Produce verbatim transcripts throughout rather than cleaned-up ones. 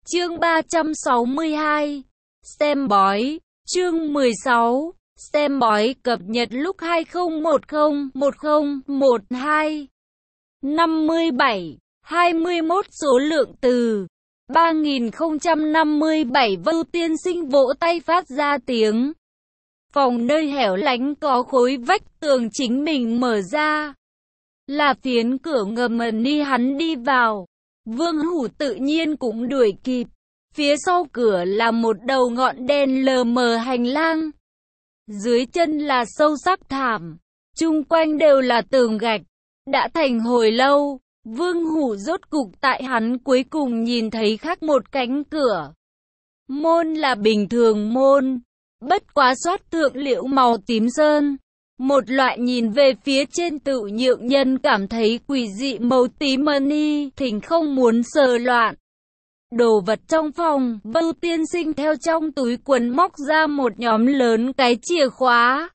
Chương ba trăm sáu mươi hai. Xem bói. Chương mười sáu. Xem bói cập nhật lúc hai không một không một không một hai. năm mươi bảy. hai mươi mốt số lượng từ. ba nghìn không trăm năm mươi bảy. Vưu tiên sinh vỗ tay phát ra tiếng. Phòng nơi hẻo lánh có khối vách tường chính mình mở ra. Là phiến cửa ngầm ni hắn đi vào. Vương Hủ tự nhiên cũng đuổi kịp. Phía sau cửa là một đầu ngọn đèn lờ mờ hành lang. Dưới chân là sâu sắc thảm. Chung quanh đều là tường gạch. Đã thành hồi lâu, Vương Hủ rốt cục tại hắn cuối cùng nhìn thấy khác một cánh cửa. Môn là bình thường môn, bất quá xoát thượng liễu màu tím sơn. Một loại nhìn về phía trên tự nhượng nhân cảm thấy quỷ dị màu tím ni, thỉnh không muốn sờ loạn. Đồ vật trong phòng, Vưu tiên sinh theo trong túi quần móc ra một nhóm lớn cái chìa khóa.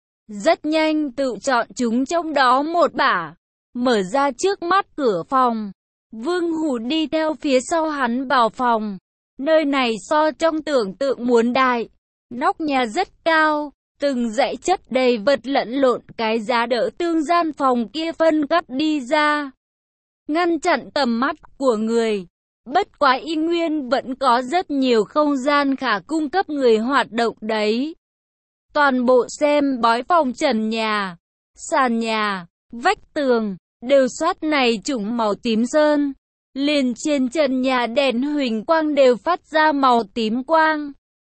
Rất nhanh tự chọn chúng trong đó một bả, mở ra trước mắt cửa phòng. Vương Hủ đi theo phía sau hắn vào phòng. Nơi này so trong tưởng tượng muốn đại. Nóc nhà rất cao, từng dãy chất đầy vật lẫn lộn, cái giá đỡ tương gian phòng kia phân cắt đi ra, ngăn chặn tầm mắt của người. Bất quá y nguyên vẫn có rất nhiều không gian khả cung cấp người hoạt động đấy. Toàn bộ xem bói phòng trần nhà, sàn nhà, vách tường, đều xoát này chủng màu tím sơn. Liền trên trần nhà đèn huỳnh quang đều phát ra màu tím quang.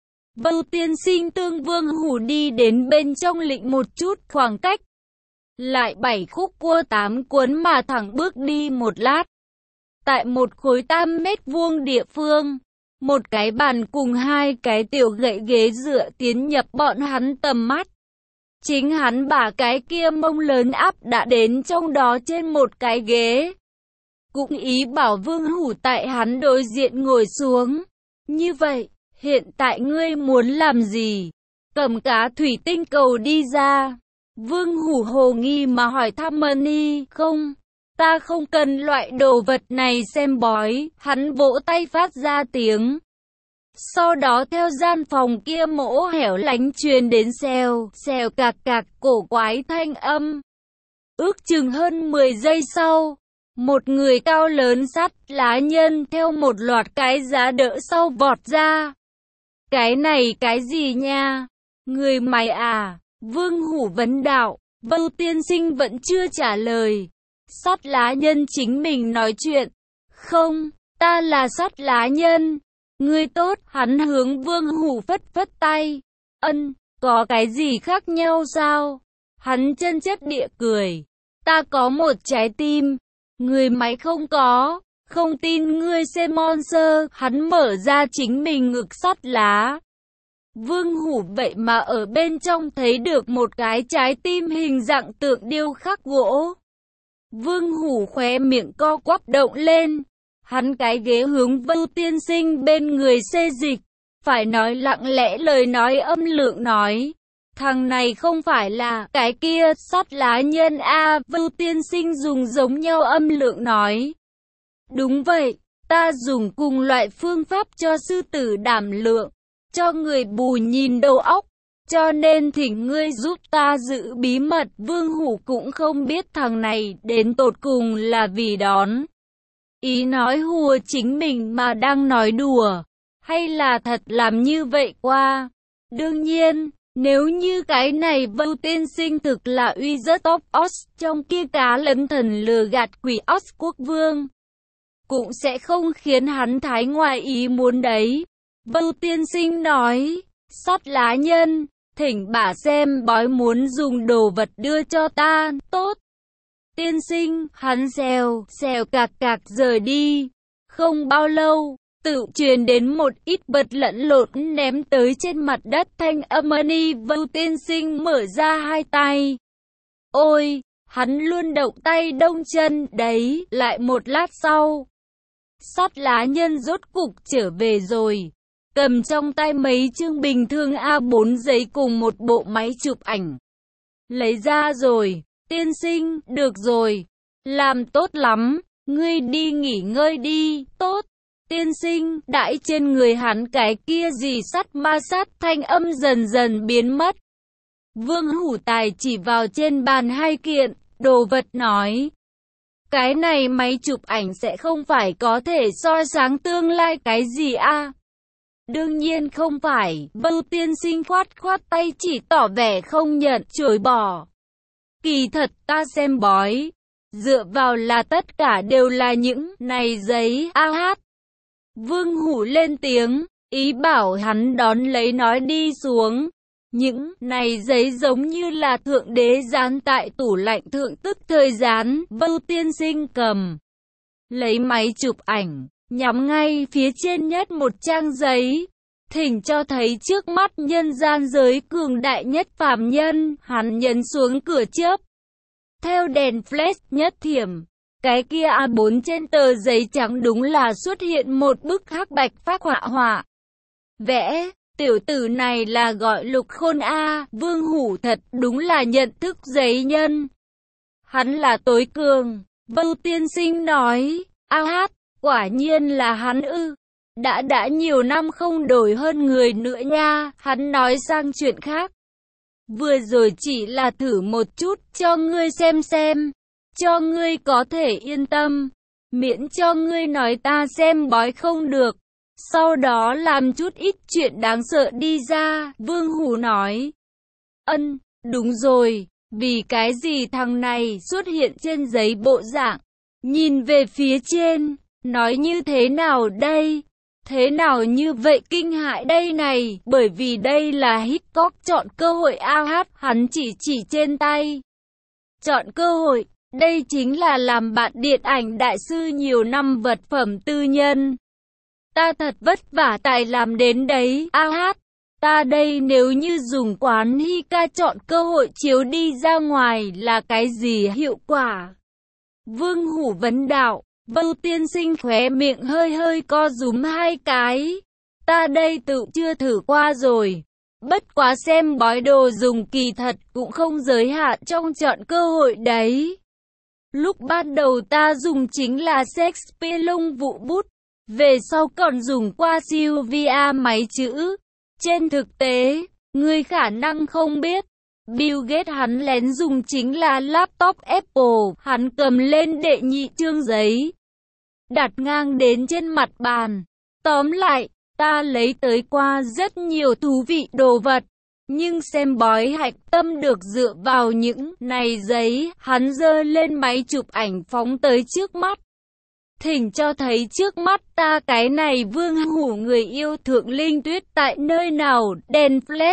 Vưu tiên sinh tương Vương Hủ đi đến bên trong lịnh một chút khoảng cách. Lại bảy khúc cua tám cuốn mà thẳng bước đi một lát. Tại một khối tam mét vuông địa phương, một cái bàn cùng hai cái tiểu gậy ghế dựa tiến nhập bọn hắn tầm mắt. Chính hắn bả cái kia mông lớn áp đã đến trong đó trên một cái ghế. Cũng ý bảo Vương Hủ tại hắn đối diện ngồi xuống. Như vậy, hiện tại ngươi muốn làm gì? Cầm cá thủy tinh cầu đi ra. Vương Hủ hồ nghi mà hỏi thăm ni. Không, ta không cần loại đồ vật này xem bói. Hắn vỗ tay phát ra tiếng. Sau đó theo gian phòng kia mỗ hẻo lánh truyền đến xèo, xèo cạc cạc cổ quái thanh âm. Ước chừng hơn mười giây sau, một người cao lớn sắt lá nhân theo một loạt cái giá đỡ sau vọt ra. Cái này cái gì nha? Người mày à? Vương Hủ vấn đạo. Vưu tiên sinh vẫn chưa trả lời. Sắt lá nhân chính mình nói chuyện. Không, ta là sắt lá nhân. Ngươi tốt. Hắn hướng Vương Hủ phất phất tay. Ân, có cái gì khác nhau sao? Hắn chân chất địa cười. Ta có một trái tim. Người máy không có. Không tin ngươi xem monster. Hắn mở ra chính mình ngực sắt lá. Vương Hủ vậy mà ở bên trong thấy được một cái trái tim hình dạng tượng điêu khắc gỗ. Vương Hủ khóe miệng co quắp động lên. Hắn cái ghế hướng Vưu tiên sinh bên người xê dịch. Phải nói lặng lẽ lời nói âm lượng nói. Thằng này không phải là cái kia sắt lá nhân a. Vưu tiên sinh dùng giống nhau âm lượng nói. Đúng vậy, ta dùng cùng loại phương pháp cho sư tử đảm lượng, cho người bù nhìn đầu óc, cho nên thỉnh ngươi giúp ta giữ bí mật. Vương Hủ cũng không biết thằng này đến tột cùng là vì đón ý nói hùa chính mình mà đang nói đùa, hay là thật làm như vậy qua. Đương nhiên, nếu như cái này Vưu tiên sinh thực là uy rất top os trong kia cá lấn thần lừa gạt quỷ os quốc vương, cũng sẽ không khiến hắn thái ngoài ý muốn đấy. Vưu tiên sinh nói, sắt lá nhân, thỉnh bả xem bói muốn dùng đồ vật đưa cho ta. Tốt. Tiên sinh, hắn xèo, xèo cạc cạc rời đi. Không bao lâu, tự truyền đến một ít vật lẫn lộn ném tới trên mặt đất thanh âm ni. Vưu tiên sinh mở ra hai tay. Ôi, hắn luôn động tay đông chân đấy. Lại một lát sau, sắt lá nhân rốt cục trở về rồi. Cầm trong tay mấy chương bình thường a bốn giấy cùng một bộ máy chụp ảnh. Lấy ra rồi. Tiên sinh, được rồi. Làm tốt lắm. Ngươi đi nghỉ ngơi đi. Tốt. Tiên sinh, đãi trên người hắn cái kia gì sắt ma sát, thanh âm dần dần biến mất. Vương Hủ Tài chỉ vào trên bàn hai kiện đồ vật nói. Cái này máy chụp ảnh sẽ không phải có thể soi sáng tương lai cái gì a? Đương nhiên không phải, Vưu tiên sinh khoát khoát tay chỉ tỏ vẻ không nhận, chối bỏ. Kỳ thật ta xem bói, dựa vào là tất cả đều là những này giấy a hát. Vương Hủ lên tiếng, ý bảo hắn đón lấy nói đi xuống. Những này giấy giống như là thượng đế dán tại tủ lạnh thượng, tức thời dán. Vưu tiên sinh cầm lấy máy chụp ảnh, nhắm ngay phía trên nhất một trang giấy, thỉnh cho thấy trước mắt nhân gian giới cường đại nhất phàm nhân. Hắn nhấn xuống cửa chớp, theo đèn flash nhất thiểm, cái kia a bốn trên tờ giấy trắng đúng là xuất hiện một bức hắc bạch phác họa họa. Vẽ, tiểu tử này là gọi Lục Khôn a. Vương Hủ thật đúng là nhận thức giấy nhân. Hắn là tối cường. Vưu tiên sinh nói, a hát, quả nhiên là hắn ư. Đã đã nhiều năm không đổi hơn người nữa nha. Hắn nói sang chuyện khác. Vừa rồi chỉ là thử một chút cho ngươi xem xem. Cho ngươi có thể yên tâm. Miễn cho ngươi nói ta xem bói không được. Sau đó làm chút ít chuyện đáng sợ đi ra. Vương Hủ nói. Ân, đúng rồi. Vì cái gì thằng này xuất hiện trên giấy bộ dạng. Nhìn về phía trên. Nói như thế nào đây? Thế nào như vậy kinh hại đây này? Bởi vì đây là Hitchcock chọn cơ hội a hát. Hắn chỉ chỉ trên tay. Chọn cơ hội. Đây chính là làm bạn điện ảnh đại sư nhiều năm vật phẩm tư nhân. Ta thật vất vả tài làm đến đấy, a hát. Ta đây nếu như dùng quán Hika chọn cơ hội chiếu đi ra ngoài là cái gì hiệu quả? Vương Hủ vấn đạo. Vưu tiên sinh khóe miệng hơi hơi co rúm hai cái. Ta đây tự chưa thử qua rồi. Bất quá xem bói đồ dùng kỳ thật cũng không giới hạn trong chọn cơ hội đấy. Lúc ban đầu ta dùng chính là Shakespeare lông vụ bút. Về sau còn dùng qua Sylvia máy chữ. Trên thực tế, người khả năng không biết. Bill Gates hắn lén dùng chính là laptop Apple. Hắn cầm lên đệ nhị chương giấy, đặt ngang đến trên mặt bàn. Tóm lại, ta lấy tới qua rất nhiều thú vị đồ vật. Nhưng xem bói hạch tâm được dựa vào những này giấy. Hắn giơ lên máy chụp ảnh phóng tới trước mắt. Thỉnh cho thấy trước mắt ta cái này Vương Hủ người yêu Thượng Linh Tuyết tại nơi nào. Đèn flash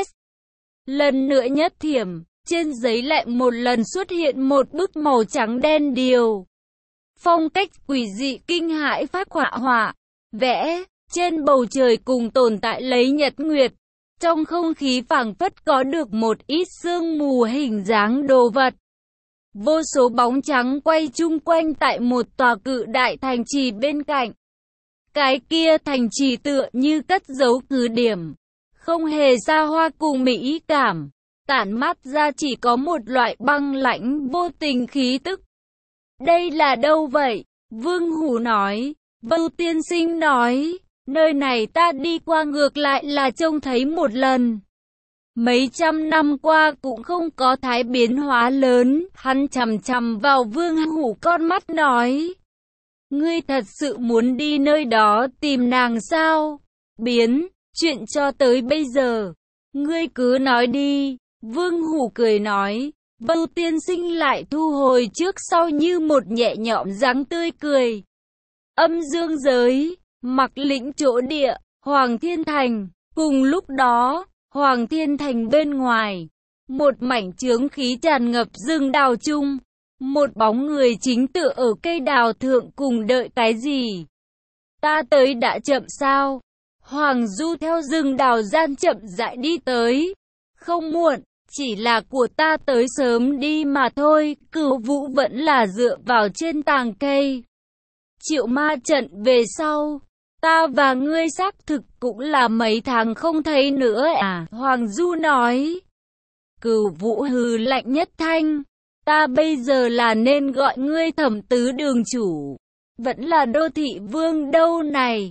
lần nữa nhất thiểm, trên giấy lại một lần xuất hiện một bức màu trắng đen điều. Phong cách quỷ dị kinh hãi phác họa họa, vẽ, trên bầu trời cùng tồn tại lấy nhật nguyệt. Trong không khí phảng phất có được một ít sương mù hình dáng đồ vật. Vô số bóng trắng quay chung quanh tại một tòa cự đại thành trì bên cạnh. Cái kia thành trì tựa như cất giấu cứ điểm, không hề xa hoa cùng mỹ cảm, tản mát ra chỉ có một loại băng lãnh vô tình khí tức. Đây là đâu vậy? Vương Hủ nói. Vưu tiên sinh nói, nơi này ta đi qua ngược lại là trông thấy một lần. Mấy trăm năm qua cũng không có thái biến hóa lớn. Hắn chằm chằm vào Vương Hủ con mắt nói. Ngươi thật sự muốn đi nơi đó tìm nàng sao? Biến, chuyện cho tới bây giờ. Ngươi cứ nói đi. Vương Hủ cười nói. Vưu tiên sinh lại thu hồi trước sau như một nhẹ nhõm dáng tươi cười. Âm dương giới, Mặc Lĩnh chỗ địa, Hoàng Thiên Thành. Cùng lúc đó, Hoàng Thiên Thành bên ngoài, một mảnh chướng khí tràn ngập rừng đào chung. Một bóng người chính tựa ở cây đào thượng cùng đợi cái gì? Ta tới đã chậm sao? Hoàng Du theo rừng đào gian chậm rãi đi tới. Không muộn, chỉ là của ta tới sớm đi mà thôi. Cửu Vũ vẫn là dựa vào trên tàng cây. Triệu ma trận về sau, ta và ngươi xác thực cũng là mấy tháng không thấy nữa à? Hoàng Du nói. Cửu Vũ hừ lạnh nhất thanh. Ta bây giờ là nên gọi ngươi Thẩm Tứ Đường chủ, vẫn là Đô Thị Vương đâu này?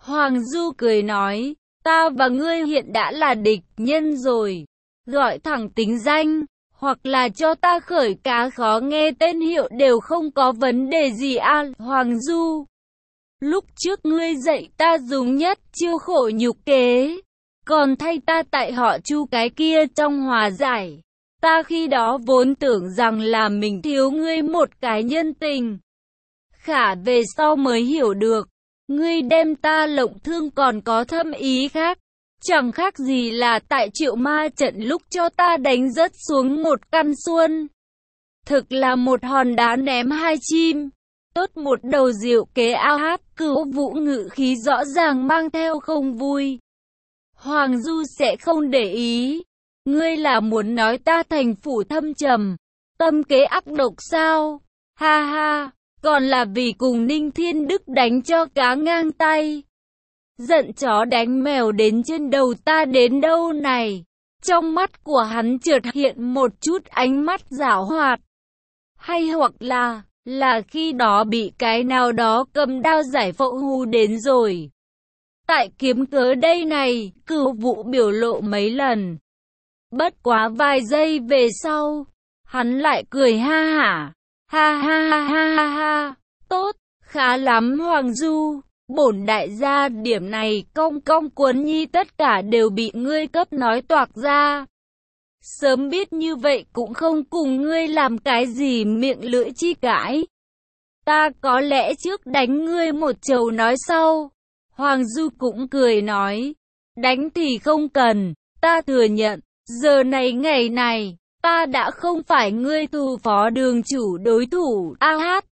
Hoàng Du cười nói, ta và ngươi hiện đã là địch nhân rồi. Gọi thẳng tính danh, hoặc là cho ta khởi cá khó nghe tên hiệu đều không có vấn đề gì à, Hoàng Du. Lúc trước ngươi dạy ta dùng nhất chiêu khổ nhục kế, còn thay ta tại họ Chu cái kia trong hòa giải. Ta khi đó vốn tưởng rằng là mình thiếu ngươi một cái nhân tình. Khả về sau mới hiểu được, ngươi đem ta lộng thương còn có thâm ý khác. Chẳng khác gì là tại Triệu Ma trận lúc cho ta đánh rớt xuống một căn xuân. Thực là một hòn đá ném hai chim. Tốt một đầu diệu kế ao hát, Cửu Vũ ngự khí rõ ràng mang theo không vui. Hoàng Du sẽ không để ý. Ngươi là muốn nói ta thành phủ thâm trầm, tâm kế ác độc sao? Ha ha, còn là vì cùng Ninh Thiên Đức đánh cho cá ngang tay. Giận chó đánh mèo đến trên đầu ta đến đâu này? Trong mắt của hắn chợt hiện một chút ánh mắt giảo hoạt. Hay hoặc là, là khi đó bị cái nào đó cầm đao giải phẫu hù đến rồi. Tại kiếm cớ đây này, Cửu Vũ biểu lộ mấy lần. Bất quá vài giây về sau, hắn lại cười ha hả. Ha ha ha ha ha ha, tốt, khá lắm Hoàng Du. Bổn đại gia điểm này cong cong cuốn nhi tất cả đều bị ngươi cấp nói toạc ra. Sớm biết như vậy cũng không cùng ngươi làm cái gì miệng lưỡi chi cãi. Ta có lẽ trước đánh ngươi một chầu nói sau. Hoàng Du cũng cười nói, đánh thì không cần, ta thừa nhận, giờ này ngày này, ta đã không phải ngươi thù phó đường chủ đối thủ. A hát,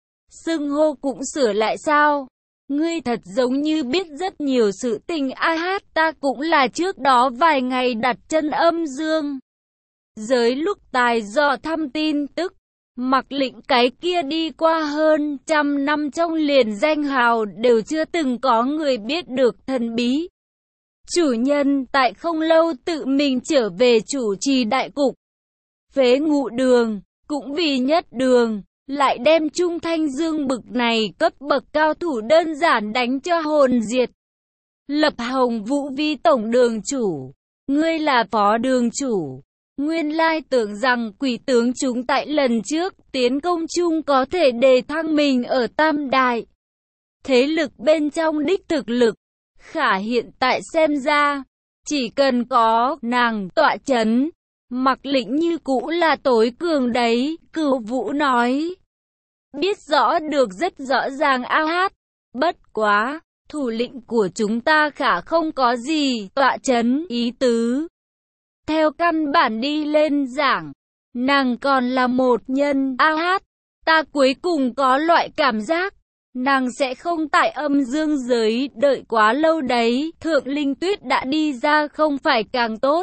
xưng hô cũng sửa lại sao? Ngươi thật giống như biết rất nhiều sự tình. A hát, ta cũng là trước đó vài ngày đặt chân âm dương giới lúc tài dò thăm tin tức, Mặc Lĩnh cái kia đi qua hơn trăm năm trong liền danh hào đều chưa từng có người biết được thần bí. Chủ nhân tại không lâu tự mình trở về chủ trì đại cục. Phế Ngụ Đường, cũng vì nhất đường, lại đem Trung Thanh Dương bực này cấp bậc cao thủ đơn giản đánh cho hồn diệt. Lập Hồng Vũ vi tổng đường chủ, ngươi là phó đường chủ. Nguyên lai tưởng rằng quỷ tướng chúng tại lần trước tiến công chung có thể đề thăng mình ở tam đại thế lực bên trong đích thực lực. Khả hiện tại xem ra, chỉ cần có nàng tọa chấn, Mặc Lĩnh như cũ là tối cường đấy, Cửu Vũ nói. Biết rõ được rất rõ ràng. A hát, bất quá, thủ lĩnh của chúng ta khả không có gì tọa chấn ý tứ. Theo căn bản đi lên giảng, nàng còn là một nhân. A hát, ta cuối cùng có loại cảm giác, nàng sẽ không tại âm dương giới đợi quá lâu đấy. Thượng Linh Tuyết đã đi ra không phải càng tốt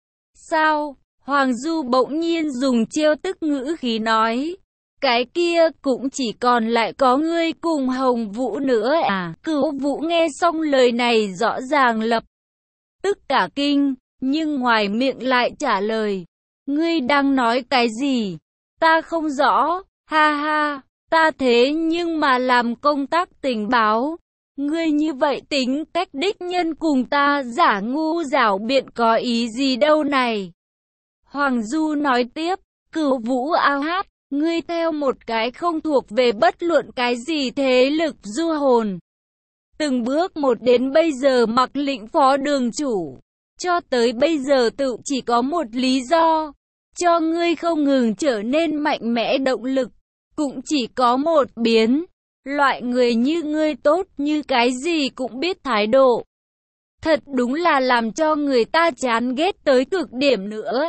sao? Hoàng Du bỗng nhiên dùng chiêu tức ngữ khí nói. Cái kia cũng chỉ còn lại có ngươi cùng Hồng Vũ nữa à? Cửu Vũ nghe xong lời này rõ ràng lập tức cả kinh, nhưng ngoài miệng lại trả lời. Ngươi đang nói cái gì? Ta không rõ. Ha ha, ta thế nhưng mà làm công tác tình báo. Ngươi như vậy tính cách đích nhân cùng ta giả ngu giảo biện có ý gì đâu này? Hoàng Du nói tiếp. Cửu Vũ A hát, ngươi theo một cái không thuộc về bất luận cái gì thế lực du hồn. Từng bước một đến bây giờ Mặc Lĩnh phó đường chủ. Cho tới bây giờ tự chỉ có một lý do. Cho ngươi không ngừng trở nên mạnh mẽ động lực. Cũng chỉ có một biến. Loại người như ngươi tốt như cái gì cũng biết thái độ. Thật đúng là làm cho người ta chán ghét tới cực điểm nữa.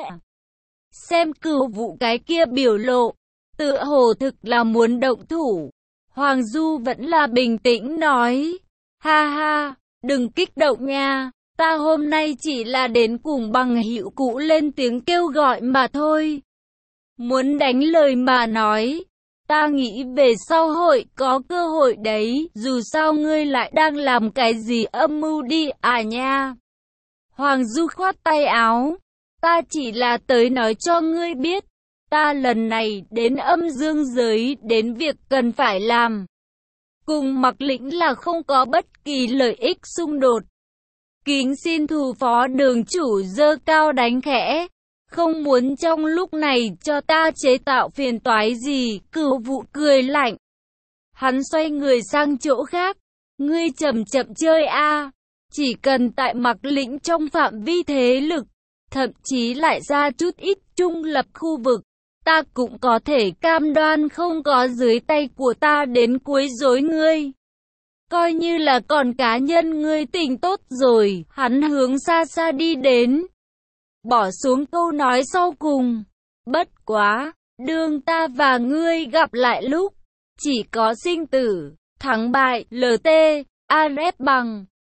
Xem Cửu Vũ cái kia biểu lộ, tựa hồ thực là muốn động thủ. Hoàng Du vẫn là bình tĩnh nói. Ha ha, đừng kích động nha. Ta hôm nay chỉ là đến cùng bằng hữu cũ lên tiếng kêu gọi mà thôi. Muốn đánh lời mà nói. Ta nghĩ về sau hội có cơ hội đấy. Dù sao ngươi lại đang làm cái gì âm mưu đi à nha. Hoàng Du khoát tay áo. Ta chỉ là tới nói cho ngươi biết. Ta lần này đến âm dương giới đến việc cần phải làm. cùng Mạc Lĩnh là không có bất kỳ lợi ích xung đột. Kính xin thủ phó đường chủ giơ cao đánh khẽ, không muốn trong lúc này cho ta chế tạo phiền toái gì. Cửu Vụ cười lạnh. Hắn xoay người sang chỗ khác. Ngươi chậm chậm chơi a, chỉ cần tại Mạc Lĩnh trong phạm vi thế lực, thậm chí lại ra chút ít trung lập khu vực, ta cũng có thể cam đoan không có dưới tay của ta đến quấy rối ngươi. Coi như là còn cá nhân ngươi tỉnh tốt rồi. Hắn hướng xa xa đi đến, bỏ xuống câu nói sau cùng. Bất quá, đương ta và ngươi gặp lại lúc, chỉ có sinh tử, thắng bại, lờ tê, a rép bằng.